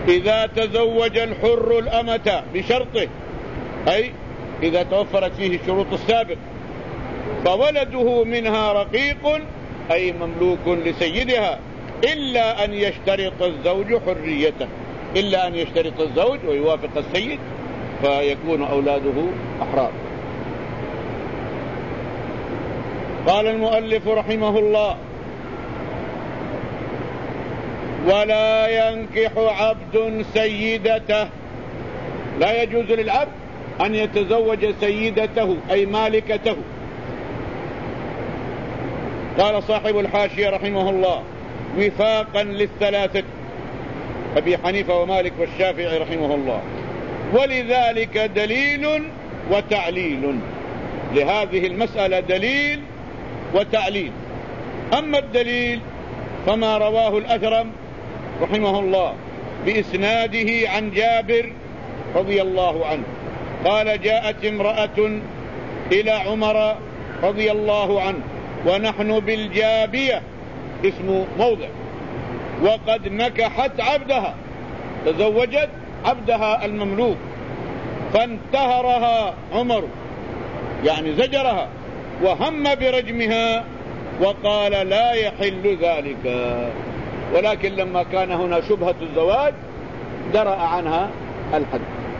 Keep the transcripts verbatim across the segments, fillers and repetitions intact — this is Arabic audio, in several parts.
إذا تزوج الحر الأمة بشرطه، أي إذا توفرت فيه الشروط السابقة، فولده منها رقيق أي مملوك لسيدها، إلا أن يشترط الزوج حريته، إلا أن يشترط الزوج ويوافق السيد فيكون أولاده أحرار. قال المؤلف رحمه الله: ولا ينكح عبد سيدته، لا يجوز للعبد أن يتزوج سيدته أي مالكته. قال صاحب الحاشية رحمه الله: وفاقا للثلاثة، أبي حنيفة ومالك والشافعي رحمه الله، ولذلك دليل وتعليل، لهذه المسألة دليل وتعليل. أما الدليل فما رواه الأثرم رحمه الله بإسناده عن جابر رضي الله عنه قال: جاءت امرأة إلى عمر رضي الله عنه ونحن بالجابية، اسم موضع، وقد نكحت عبدها، تزوجت عبدها المملوك، فانتهرها عمر يعني زجرها، وهم برجمها وقال: لا يحل ذلك. ولكن لما كان هنا شبهة الزواج درأ عنها الحد.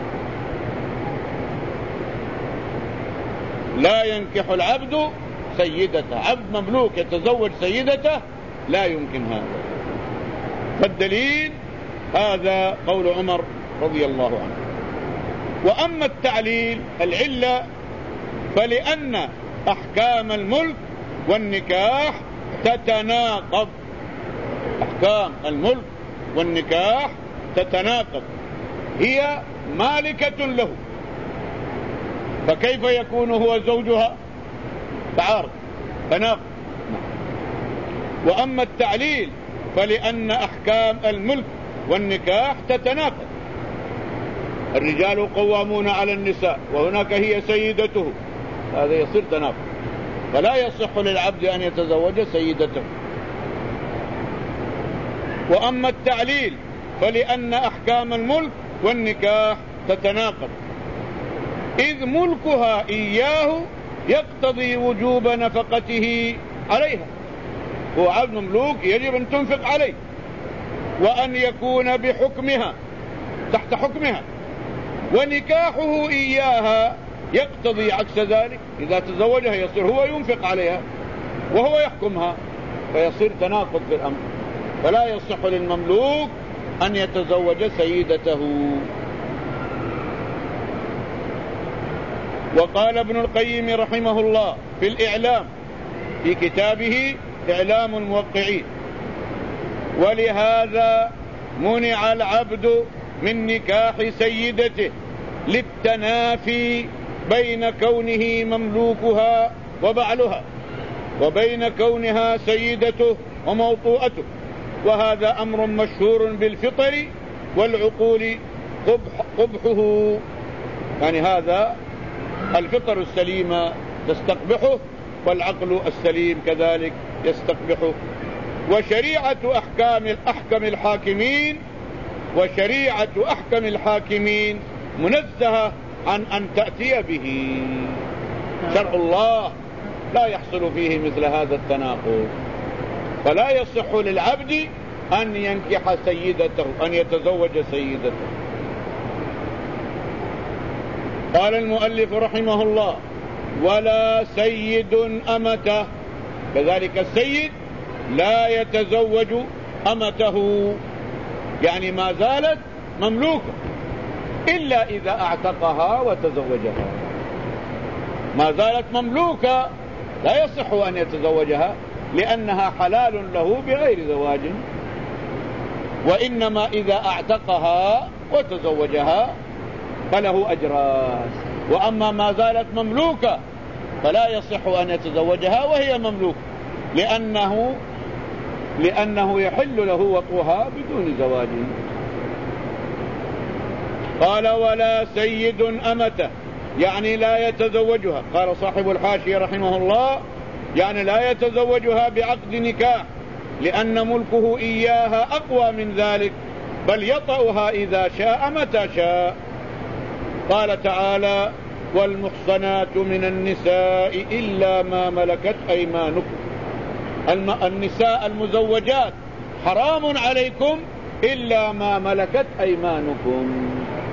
لا ينكح العبد سيدته، عبد مملوك يتزوج سيدته لا يمكن هذا. فالدليل هذا قول عمر رضي الله عنه. وأما التعليل العلة فلأن أحكام الملك والنكاح تتناقض، أحكام الملك والنكاح تتناقض، هي مالكة له، فكيف يكون هو زوجها؟ تعارض، تناقض. وأما التعليل فلأن أحكام الملك والنكاح تتناقض، الرجال قوامون على النساء وهناك هي سيدته، هذا يصير تناقض، فلا يصح للعبد أن يتزوج سيدته. وأما التعليل فلأن أحكام الملك والنكاح تتناقض، إذ ملكها إياه يقتضي وجوب نفقته عليها، هو عبد مملوك يجب أن تنفق عليه، وأن يكون بحكمها تحت حكمها، ونكاحه إياها يقتضي عكس ذلك، إذا تزوجها يصير هو ينفق عليها وهو يحكمها، فيصير تناقض في الأمر، فلا يصح للمملوك أن يتزوج سيدته. وقال ابن القيم رحمه الله في الإعلام في كتابه إعلام الموقعين: ولهذا منع العبد من نكاح سيدته للتنافي بين كونه مملوكها وبعلها، وبين كونها سيدته وموطوءته، وهذا أمر مشهور بالفطر والعقول قبح قبحه، يعني هذا الفطر السليمة تستقبحه والعقل السليم كذلك يستقبحه. وشريعة أحكام الأحكم الحاكمين وشريعة أحكم الحاكمين منزهة عن أن تأتي به، شرع الله لا يحصل فيه مثل هذا التناقض، فلا يصح للعبد أن ينكح سيدته، أن يتزوج سيدته. قال المؤلف رحمه الله: ولا سيد أمته، كذلك السيد لا يتزوج أمته، يعني ما زالت مملوكة، إلا إذا اعتقها وتزوجها، ما زالت مملوكة لا يصح أن يتزوجها لأنها حلال له بغير زواج، وإنما إذا اعتقها وتزوجها فله أجران. وأما ما زالت مملوكة فلا يصح أن يتزوجها وهي مملوكة، لأنه لأنه يحل له وطئها بدون زواج. قال: ولا سيد أمته، يعني لا يتزوجها. قال صاحب الحاشية رحمه الله: يعني لا يتزوجها بعقد نكاح، لأن ملكه إياها أقوى من ذلك، بل يطأها إذا شاء متى شاء. قال تعالى: والمحصنات من النساء إلا ما ملكت أيمانكم. النساء المزوجات حرام عليكم إلا ما ملكت أيمانكم.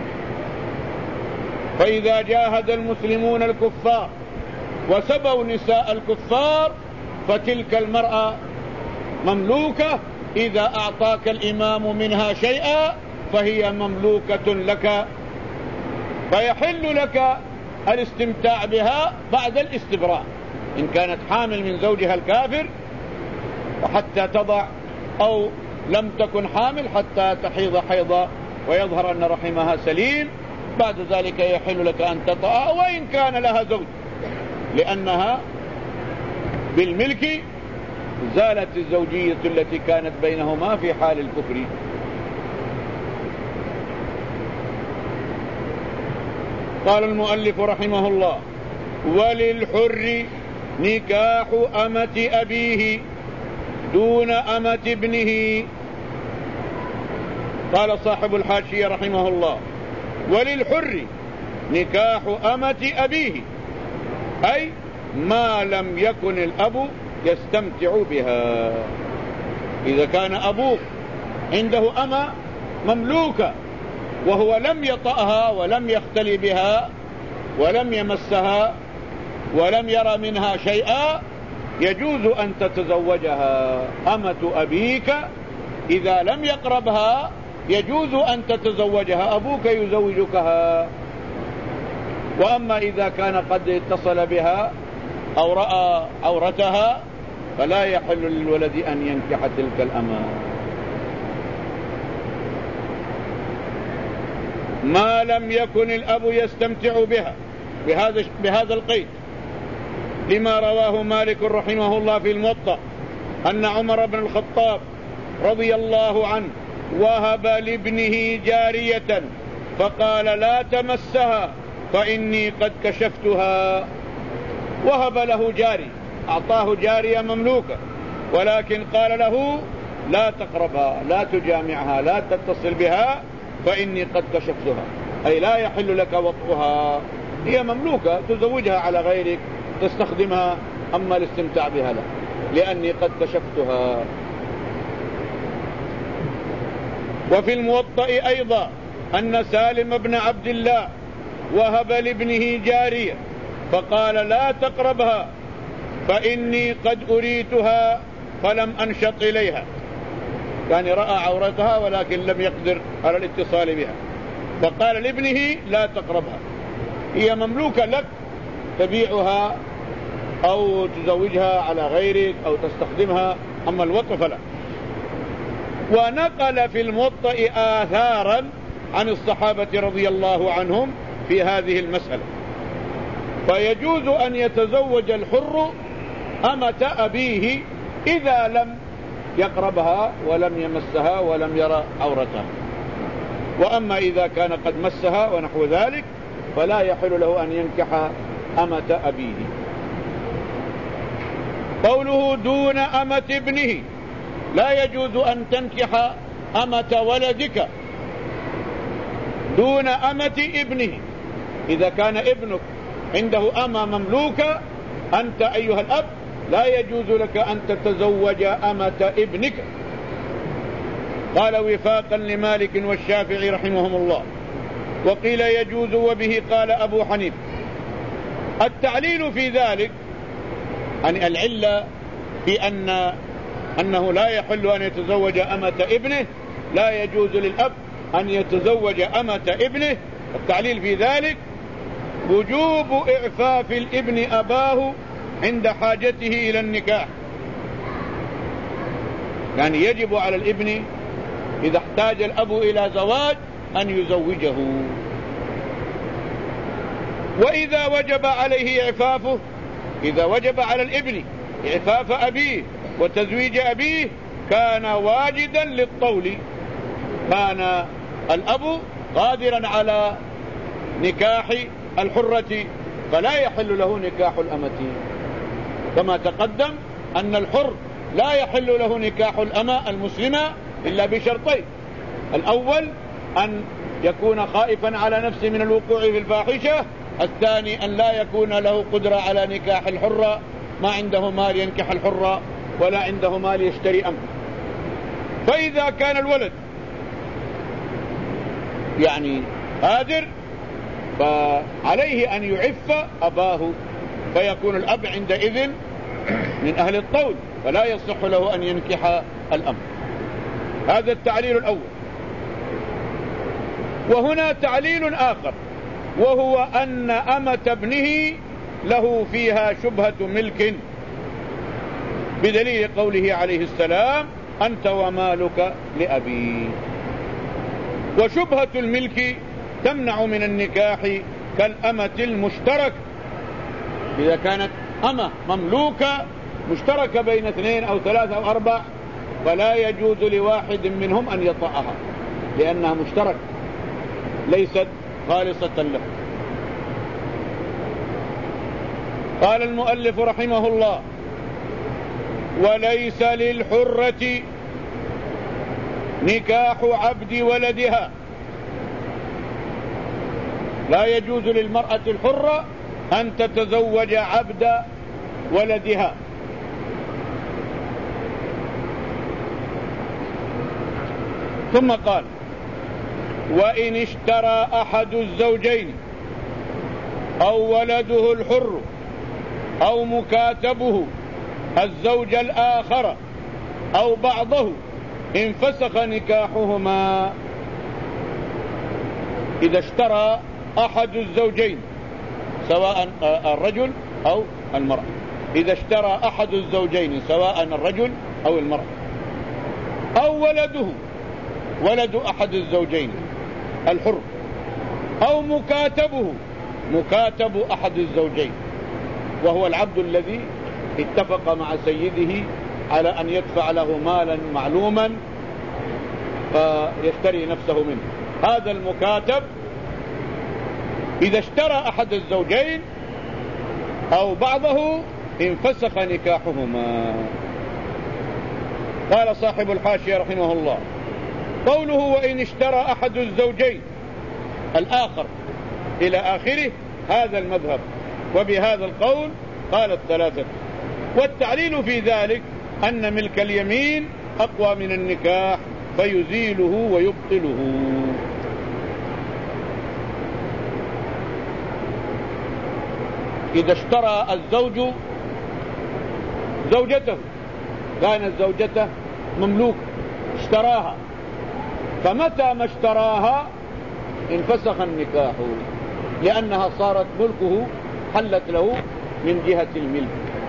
فإذا جاهد المسلمون الكفار وسبوا نساء الكفار فتلك المرأة مملوكة، إذا أعطاك الإمام منها شيئا فهي مملوكة لك، فيحل لك الاستمتاع بها بعد الاستبراء إن كانت حامل من زوجها الكافر وحتى تضع، أو لم تكن حامل حتى تحيض حيضا ويظهر أن رحمها سليم، بعد ذلك يحل لك أن تطأ وإن كان لها زوج، لأنها بالملك زالت الزوجية التي كانت بينهما في حال الكفر. قال المؤلف رحمه الله: وللحر نكاح أمة أبيه دون أمة ابنه. قال صاحب الحاشية رحمه الله: وللحر نكاح أمة أبيه، أي ما لم يكن الأب يستمتع بها. إذا كان أبوك عنده أمة مملوكة وهو لم يطأها ولم يختلي بها ولم يمسها ولم يرى منها شيئا، يجوز أن تتزوجها. أمة أبيك إذا لم يقربها يجوز أن تتزوجها، أبوك يزوجكها. وأما إذا كان قد اتصل بها أو رأى عورتها فلا يحل للولد أن ينكح تلك الأمة. ما لم يكن الأب يستمتع بها، بهذا بهذا القيد، لما رواه مالك رحمه الله في الموطأ أن عمر بن الخطاب رضي الله عنه وهب لابنه جارية فقال: لا تمسها فإني قد كشفتها. وهب له جاري، أعطاه جارية مملوكة، ولكن قال له: لا تقربها، لا تجامعها، لا تتصل بها، فإني قد كشفتها، أي لا يحل لك وطئها، هي مملوكة تزوجها على غيرك تستخدمها، أما الاستمتاع بها لا، لأني قد كشفتها. وفي الموطأ أيضا أن سالم بن عبد الله وهب لابنه جارية فقال: لا تقربها فإني قد أريتها فلم أنشط إليها، كان رأى عورتها ولكن لم يقدر على الاتصال بها، فقال لابنه: لا تقربها، هي مملوكة لك تبيعها أو تزوجها على غيرك أو تستخدمها، أما الوطء فلا. ونقل في الموطأ آثارا عن الصحابة رضي الله عنهم في هذه المسألة. فيجوز أن يتزوج الحر أمة أبيه إذا لم يقربها ولم يمسها ولم يرى عورتها، وأما إذا كان قد مسها ونحو ذلك فلا يحل له أن ينكح أمة أبيه. قوله دون أمة ابنه، لا يجوز أن تنكح أمة ولدك دون أمة ابنه. إذا كان ابنك عنده أمة مملوكة، أنت أيها الأب لا يجوز لك أن تتزوج أمة ابنك. قال وفاقا لمالك والشافعي رحمهم الله. وقيل يجوز وبه قال أبو حنيفة. التعليل في ذلك يعني العلة في أن أنه لا يحل أن يتزوج أمة ابنه، لا يجوز للأب أن يتزوج أمة ابنه. التعليل في ذلك وجوب إعفاف الابن أباه عند حاجته إلى النكاح، يعني يجب على الابن إذا احتاج الأب إلى زواج أن يزوجه. وإذا وجب عليه إعفافه، إذا وجب على الابن إعفاف أبيه وتزويج أبيه كان واجدا للطول، كان الأب قادرا على نكاح الحرة فلا يحل له نكاح الأمة، كما تقدم أن الحر لا يحل له نكاح الأمة المسلمة إلا بشرطين: الأول أن يكون خائفا على نفسه من الوقوع في الفاحشة، الثاني أن لا يكون له قدرة على نكاح الحرة، ما عنده مال ينكح الحرة ولا عنده مال يشتري أمه. فإذا كان الولد يعني قادر فعليه أن يعف أباه، فيكون الأب عندئذ من أهل الطول، فلا يصح له أن ينكح الأم. هذا التعليل الأول. وهنا تعليل آخر، وهو أن أمة ابنه له فيها شبهة ملك، بدليل قوله عليه السلام: أنت ومالك لأبي. وشبهة الملك تمنع من النكاح كالأمة المشترك، إذا كانت أمة مملوكة مشتركة بين اثنين أو ثلاثة أو أربع، فلا يجوز لواحد منهم أن يطأها، لأنها مشتركة ليست خالصة له. قال المؤلف رحمه الله: وليس للحرة نكاح عبد ولدها. لا يجوز للمرأة الحرة أن تتزوج عبد ولدها. ثم قال: وإن اشترى أحد الزوجين أو ولده الحر أو مكاتبه الزوج الآخر أو بعضه انفسخ نكاحهما. إذا اشترى أحد الزوجين سواء الرجل أو المرأة، إذا اشترى أحد الزوجين سواء الرجل أو المرأة، أو ولده ولد أحد الزوجين الحر، أو مكاتبه مكاتب أحد الزوجين، وهو العبد الذي اتفق مع سيده على أن يدفع له مالا معلوما فيشتري نفسه منه. هذا المكاتب إذا اشترى أحد الزوجين أو بعضه انفسخ نكاحهما. قال صاحب الحاشية رحمه الله: قوله وإن اشترى أحد الزوجين الآخر إلى آخره، هذا المذهب، وبهذا القول قال الثلاثة. والتعليل في ذلك أن ملك اليمين أقوى من النكاح فيزيله ويبطله. إذا اشترى الزوج زوجته، كانت زوجته مملوك اشتراها، فمتى ما اشتراها انفسخ النكاح، لأنها صارت ملكه، حلت له من جهة الملك.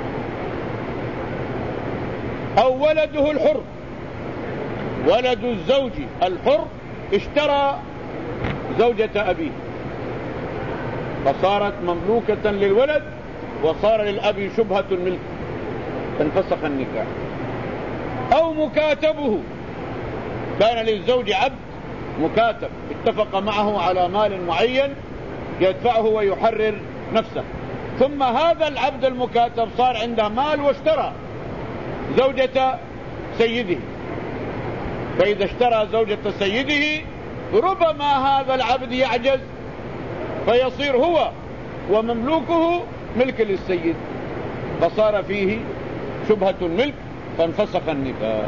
أو ولده الحر، ولد الزوج الحر اشترى زوجة أبيه فصارت مملوكة للولد وصار للأب شبهة الملك فانفسخ النكاح. أو مكاتبه، كان للزوج عبد مكاتب اتفق معه على مال معين يدفعه ويحرر نفسه، ثم هذا العبد المكاتب صار عنده مال واشترى زوجة سيده، فإذا اشترى زوجة سيده ربما هذا العبد يعجز فيصير هو ومملوكه ملك للسيد، فصار فيه شبهة الملك فانفسخ النكاح.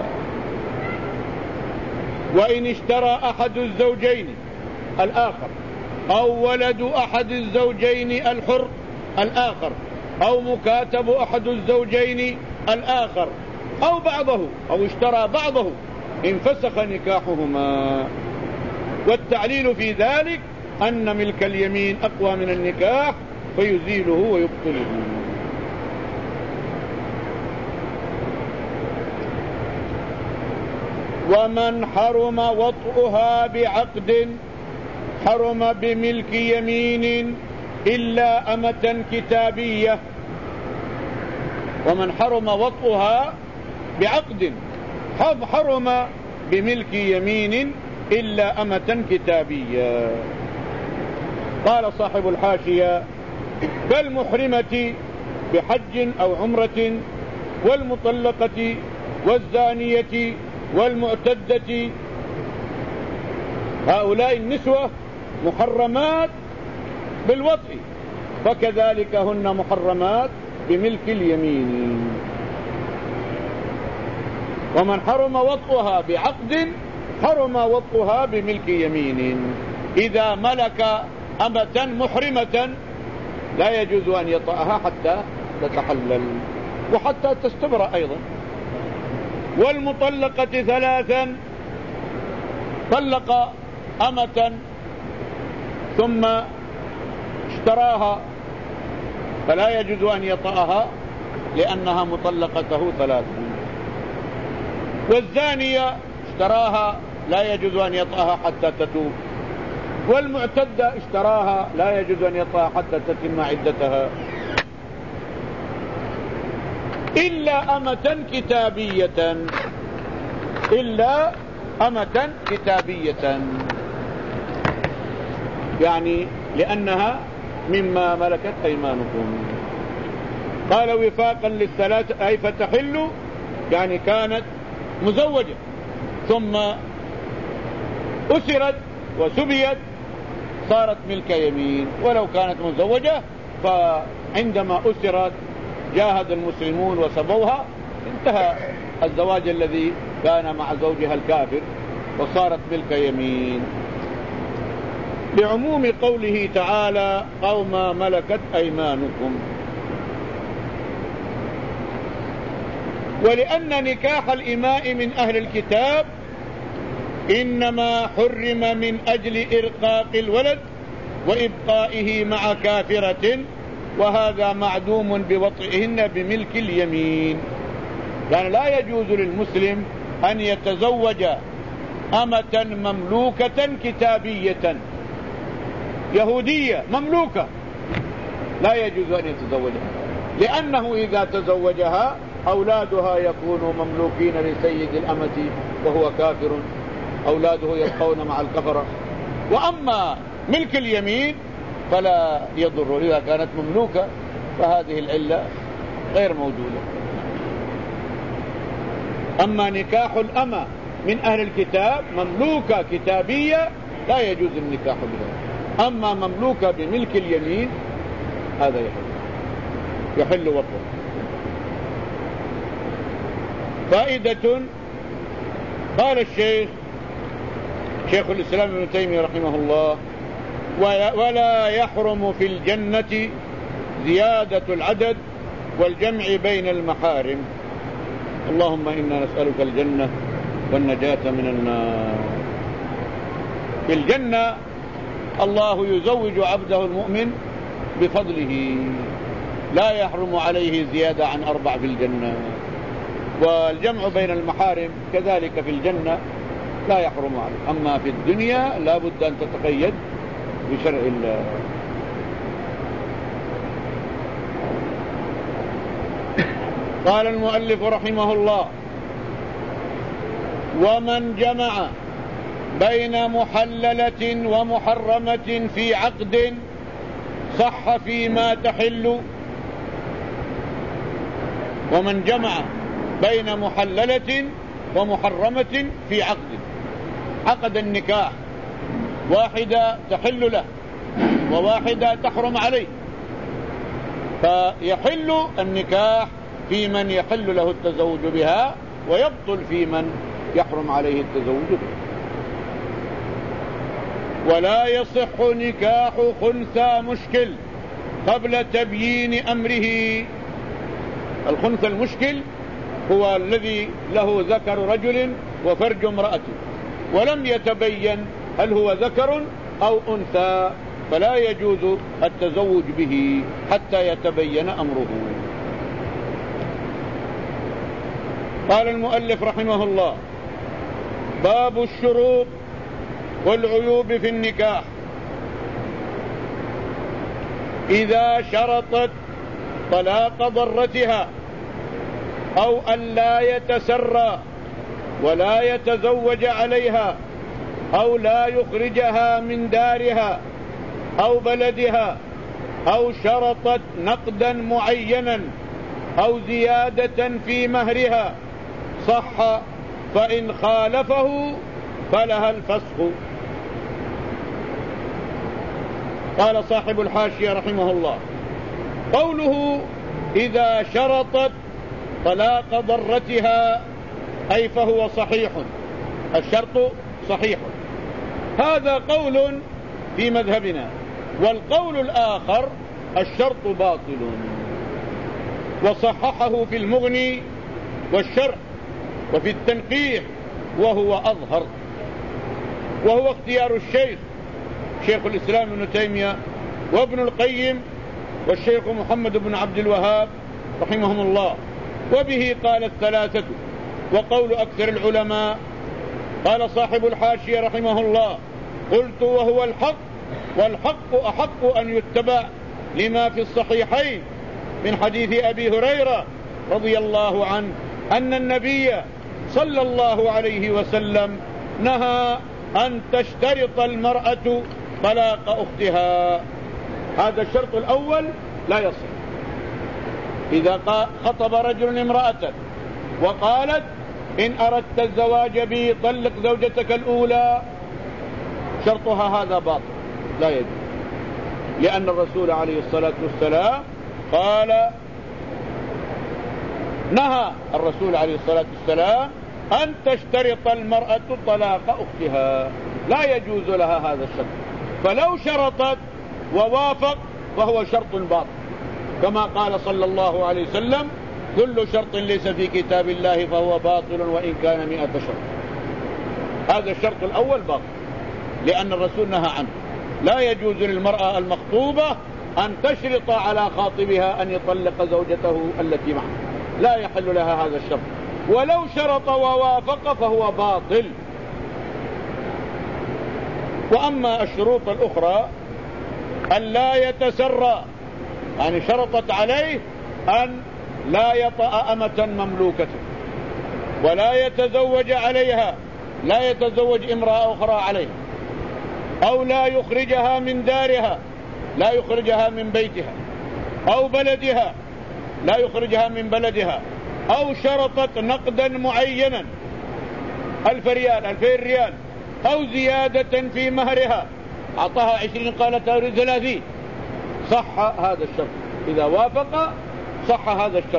وإن اشترى أحد الزوجين الآخر أو ولد أحد الزوجين الحر الآخر أو مكاتب أحد الزوجين الآخر أو بعضه أو اشترى بعضه انفسخ نكاحهما. والتعليل في ذلك أن ملك اليمين أقوى من النكاح فيزيله ويبطله. ومن حرم وطئها بعقد حرم بملك يمين إلا أمة كتابية. ومن حرم وطئها بعقد حرم بملك يمين إلا أمة كتابية. قال صاحب الحاشية: كالمحرمة بحج أو عمرة والمطلقة والزانية والمعتدة هؤلاء النسوة محرمات بالوطء، فكذلك هن محرمات بملك اليمين. ومن حرم وطئها بعقد حرم وطئها بملك يمين. إذا ملك أمة محرمة لا يجوز أن يطأها حتى تتحلل وحتى تستبرأ أيضا. والمطلقة ثلاثا، طلق أمة ثم اشتراها فلا يجوز أن يطأها لأنها مطلقته ثلاثا. والزانية اشتراها لا يجوز أن يطأها حتى تتوب. والمعتدة اشتراها لا يجوز أن يطأها حتى تتم عدتها، إلا أمة كتابية، إلا أمة كتابية، يعني لأنها مما ملكت أيمانكم. قال وفاقا للثلاث أي فتحل، يعني كانت مزوجة ثم أسرت وسبيت صارت ملك يمين. ولو كانت مزوجة فعندما أسرت جاهد المسلمون وسبوها انتهى الزواج الذي كان مع زوجها الكافر وصارت ملك يمين، لعموم قوله تعالى أو ما ملكت أيمانكم. ولأن نكاح الإماء من أهل الكتاب إنما حرم من أجل إرقاق الولد وإبقائه مع كافرة، وهذا معدوم بوطئهن بملك اليمين. يعني لا يجوز للمسلم أن يتزوج أمة مملوكة كتابية يهودية مملوكة، لا يجوز أن يتزوجها، لأنه إذا تزوجها أولادها يكونوا مملوكين لسيد الأمة وهو كافر، أولاده يبقون مع الكفرة. وأما ملك اليمين فلا يضر إذا كانت مملوكة، فهذه العلة غير موجودة. أما نكاح الأمة من أهل الكتاب مملوكة كتابية لا يجوز النكاح بها، أما مملوكة بملك اليمين هذا يحل يحل وطن. فائدة. قال الشيخ شيخ الإسلام ابن تيمية رحمه الله ولا يحرم في الجنة زيادة العدد والجمع بين المحارم. اللهم إنا نسألك الجنة والنجاة من النار. في الجنة الله يزوج عبده المؤمن بفضله، لا يحرم عليه زيادة عن أربع في الجنة. والجمع بين المحارم كذلك في الجنة لا يحرم عليه. أما في الدنيا لا بد أن تتقيد بشرع الله. قال المؤلف رحمه الله ومن جمع بين محللة ومحرمة في عقد صح فيما تحل. ومن جمع بين محللة ومحرمة في عقد، عقد النكاح، واحدة تحل له وواحدة تحرم عليه، فيحل النكاح في من يحل له التزوج بها ويبطل في من يحرم عليه التزوج بها. ولا يصح نكاح خنثى مشكل قبل تبيين أمره. الخنثى المشكل هو الذي له ذكر رجل وفرج امرأة ولم يتبين هل هو ذكر أو أنثى، فلا يجوز التزوج به حتى يتبين أمره. قال المؤلف رحمه الله باب الشروط والعيوب في النكاح. إذا شرطت طلاق ضرتها أو أن لا يتسرى ولا يتزوج عليها أو لا يخرجها من دارها أو بلدها أو شرطت نقدا معينا أو زيادة في مهرها صح، فإن خالفه فلها الفسخ. قال صاحب الحاشية رحمه الله: قوله إذا شرطت طلاق ضرتها أي فهو صحيح، الشرط صحيح، هذا قول في مذهبنا. والقول الآخر الشرط باطل، وصححه في المغني والشرح وفي التنقيح، وهو أظهر، وهو اختيار الشيخ شيخ الإسلام ابن تيمية وابن القيم والشيخ محمد بن عبد الوهاب رحمهم الله، وبه قال الثلاثة وقول أكثر العلماء. قال صاحب الحاشية رحمه الله: قلت وهو الحق، والحق أحق أن يتبع لما في الصحيحين من حديث أبي هريرة رضي الله عنه أن النبي صلى الله عليه وسلم نهى أن تشترط المرأة طلاق أختها. هذا الشرط الأول لا يصح. إذا خطب رجل امرأة وقالت: إن أردت الزواج بي طلق زوجتك الأولى، شرطها هذا باطل لا يجوز، لأن الرسول عليه الصلاة والسلام قال نهى الرسول عليه الصلاة والسلام أن تشترط المرأة طلاق أختها، لا يجوز لها هذا الشرط. فلو شرطت ووافق فهو شرط باطل، كما قال صلى الله عليه وسلم: كل شرط ليس في كتاب الله فهو باطل وإن كان مئة شرط. هذا الشرط الأول باطل، لأن الرسول نهى عنه. لا يجوز للمرأة المخطوبة أن تشرط على خاطبها أن يطلق زوجته التي معه، لا يحل لها هذا الشرط. ولو شرط ووافق فهو باطل. وأما الشروط الأخرى: أن لا يتسرى، يعني شرطت عليه أن لا يطأ أمة مملوكة، ولا يتزوج عليها، لا يتزوج امرأة أخرى عليها، أو لا يخرجها من دارها، لا يخرجها من بيتها، أو بلدها، لا يخرجها من بلدها، أو شرطت نقدا معينا ألف ريال ألفين ريال، أو زيادة في مهرها، أعطاها عشرين قالت أريد ثلاثين، صح هذا الشرط. إذا وافق صح هذا الشرط.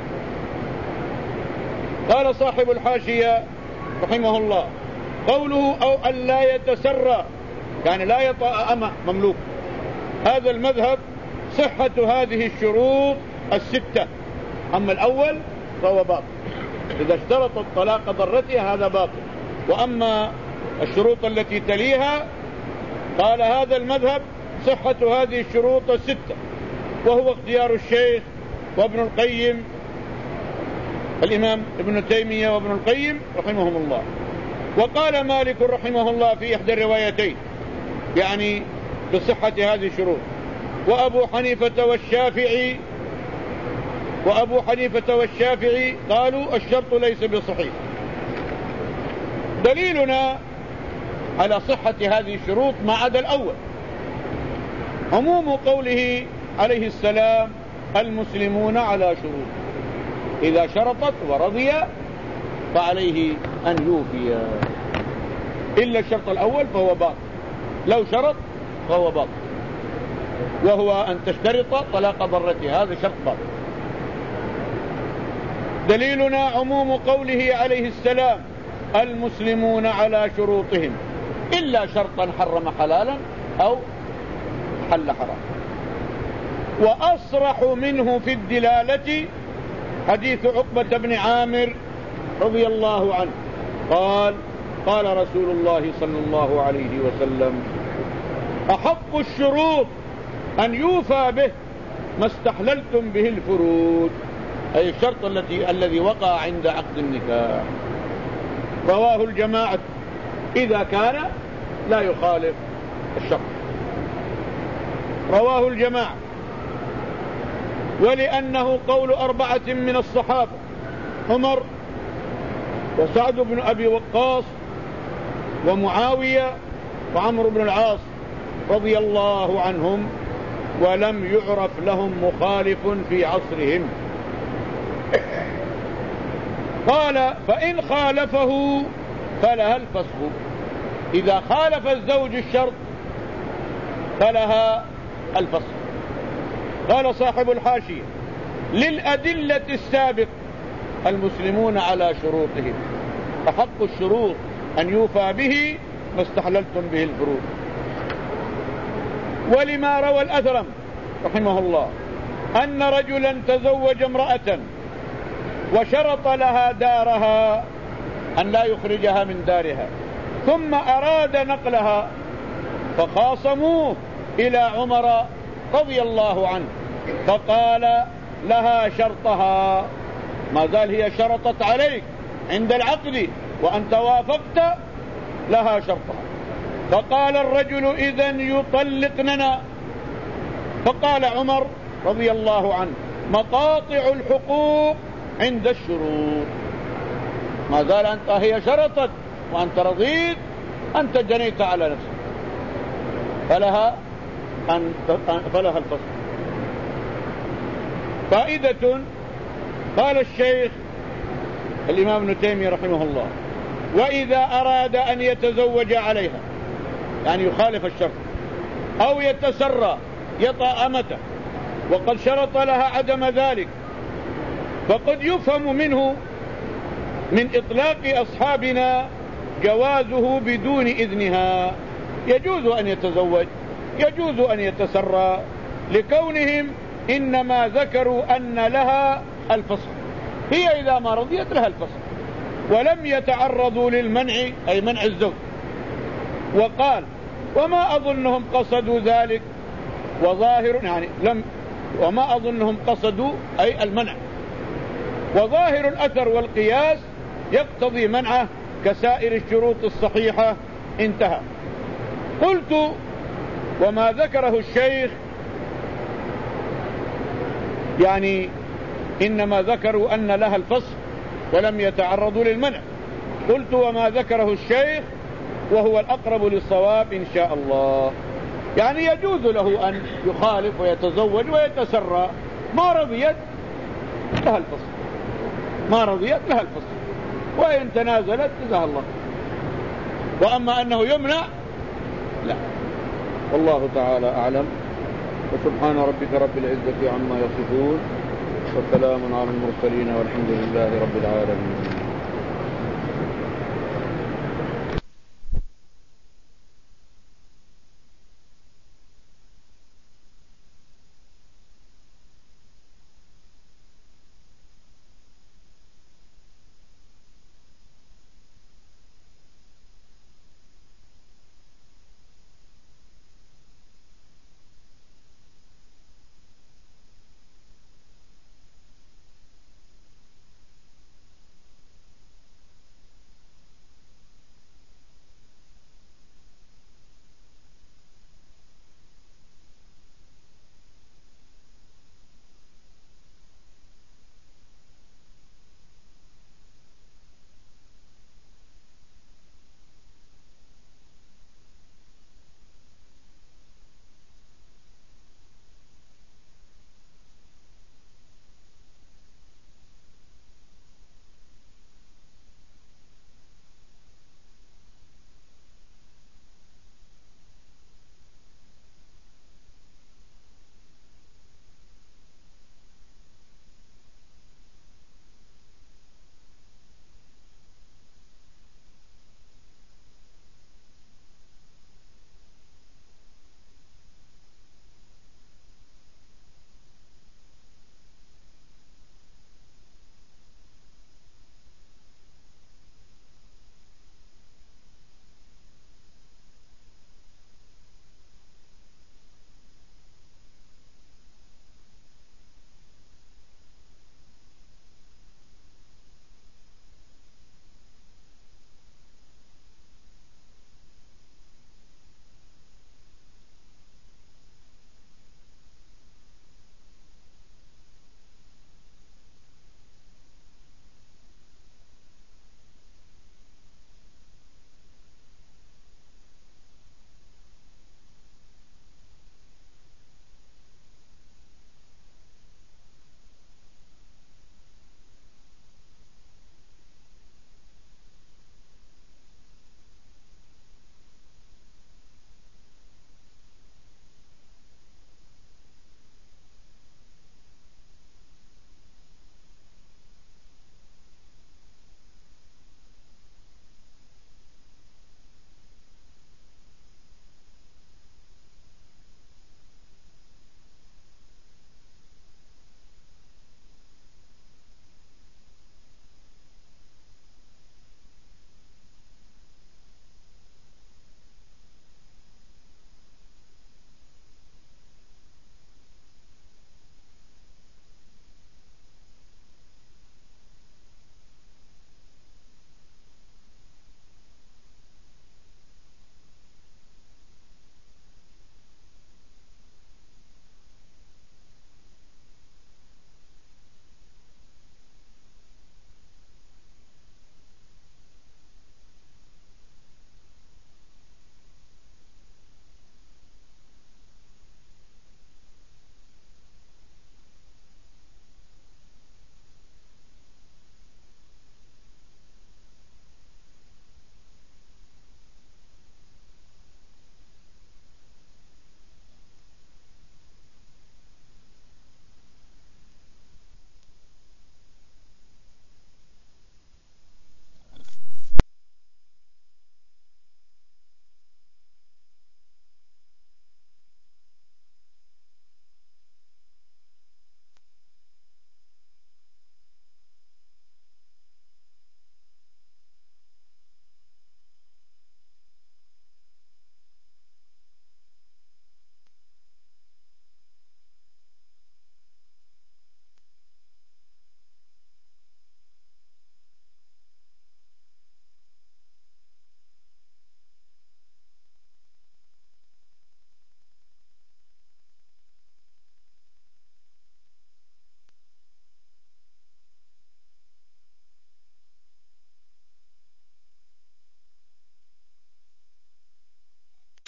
قال صاحب الحاشية رحمه الله: قوله أو أن لا يتسرى، يعني لا يطأ أمة مملوك. هذا المذهب صحة هذه الشروط الستة. أما الأول فهو باطل، إذا اشترط الطلاق ضرتها هذا باطل. وأما الشروط التي تليها قال هذا المذهب صحة هذه الشروط الستة، وهو اختيار الشيخ وابن القيم، الإمام ابن تيمية وابن القيم رحمهم الله. وقال مالك رحمه الله في إحدى الروايتين يعني بصحة هذه الشروط، وأبو حنيفة والشافعي وأبو حنيفة والشافعي قالوا الشرط ليس بصحيح. دليلنا على صحة هذه الشروط ما عدا الأول عموم قوله عليه السلام: المسلمون على شروط، إذا شرطت ورضي فعليه أن يوفي، إلا الشرط الأول فهو باطل، لو شرط فهو باطل، وهو أن تشترط طلاق ضرتها، هذا شرط باطل. دليلنا عموم قوله عليه السلام: المسلمون على شروطهم، إلا شرطا حرم حلالا أو حل حرام. وأصرح منه في الدلالة حديث عقبة بن عامر رضي الله عنه قال: قال رسول الله صلى الله عليه وسلم: أحق الشروط أن يوفى به ما استحللتم به الفروج، أي الشرط التي الذي وقع عند عقد النكاح. رواه الجماعة إذا كان لا يخالف الشرط، رواه الجماعة. ولأنه قول أربعة من الصحابة: عمر وسعد بن أبي وقاص ومعاوية وعمرو بن العاص رضي الله عنهم، ولم يعرف لهم مخالف في عصرهم. قال: فإن خالفه فلها الفسخ. إذا خالف الزوج الشرط فلها الفصل. قال صاحب الحاشية: للأدلة السابق المسلمون على شروطهم، فحق الشروط أن يوفى به ما استحللتم به الفروض. ولما روى الأثرم رحمه الله أن رجلا تزوج امرأة وشرط لها دارها أن لا يخرجها من دارها، ثم أراد نقلها فخاصموه إلى عمر رضي الله عنه، فقال: لها شرطها، ما زال هي شرطت عليك عند العقد وأنت وافقت، لها شرطها. فقال الرجل: إذن يطلقننا. فقال عمر رضي الله عنه: مقاطع الحقوق عند الشروط، ما زال أنت هي شرطت وأنت رضيت، أنت جنيت على نفسك، فلها أن فلها الفصل. فائدة. قال الشيخ الإمام ابن تيمية رحمه الله: وإذا أراد أن يتزوج عليها، يعني يخالف الشرط، أو يتسرى يطأ أمته وقد شرط لها عدم ذلك، فقد يفهم منه من إطلاق أصحابنا جوازه بدون إذنها، يجوز أن يتزوج، يجوز أن يتسرى، لكونهم إنما ذكروا أن لها الفصل، هي إذا ما رضيت لها الفصل، ولم يتعرضوا للمنع، أي منع الزوج. وقال: وما أظنهم قصدوا ذلك، وظاهر يعني لم وما أظنهم قصدوا أي المنع، وظاهر الأثر والقياس يقتضي منعه كسائر الشروط الصحيحة. انتهى. قلت: وما ذكره الشيخ يعني إنما ذكروا أن لها الفصل ولم يتعرضوا للمنع. قلت: وما ذكره الشيخ وهو الأقرب للصواب إن شاء الله، يعني يجوز له أن يخالف ويتزوج ويتسرى، ما رضيت لها الفصل، ما رضيت لها الفصل، وإن تنازلت جزاها الله. وأما أنه يمنع لا. والله تعالى أعلم. وسبحان ربك رب العزة عما يصفون، وسلام على المرسلين، والحمد لله رب العالمين.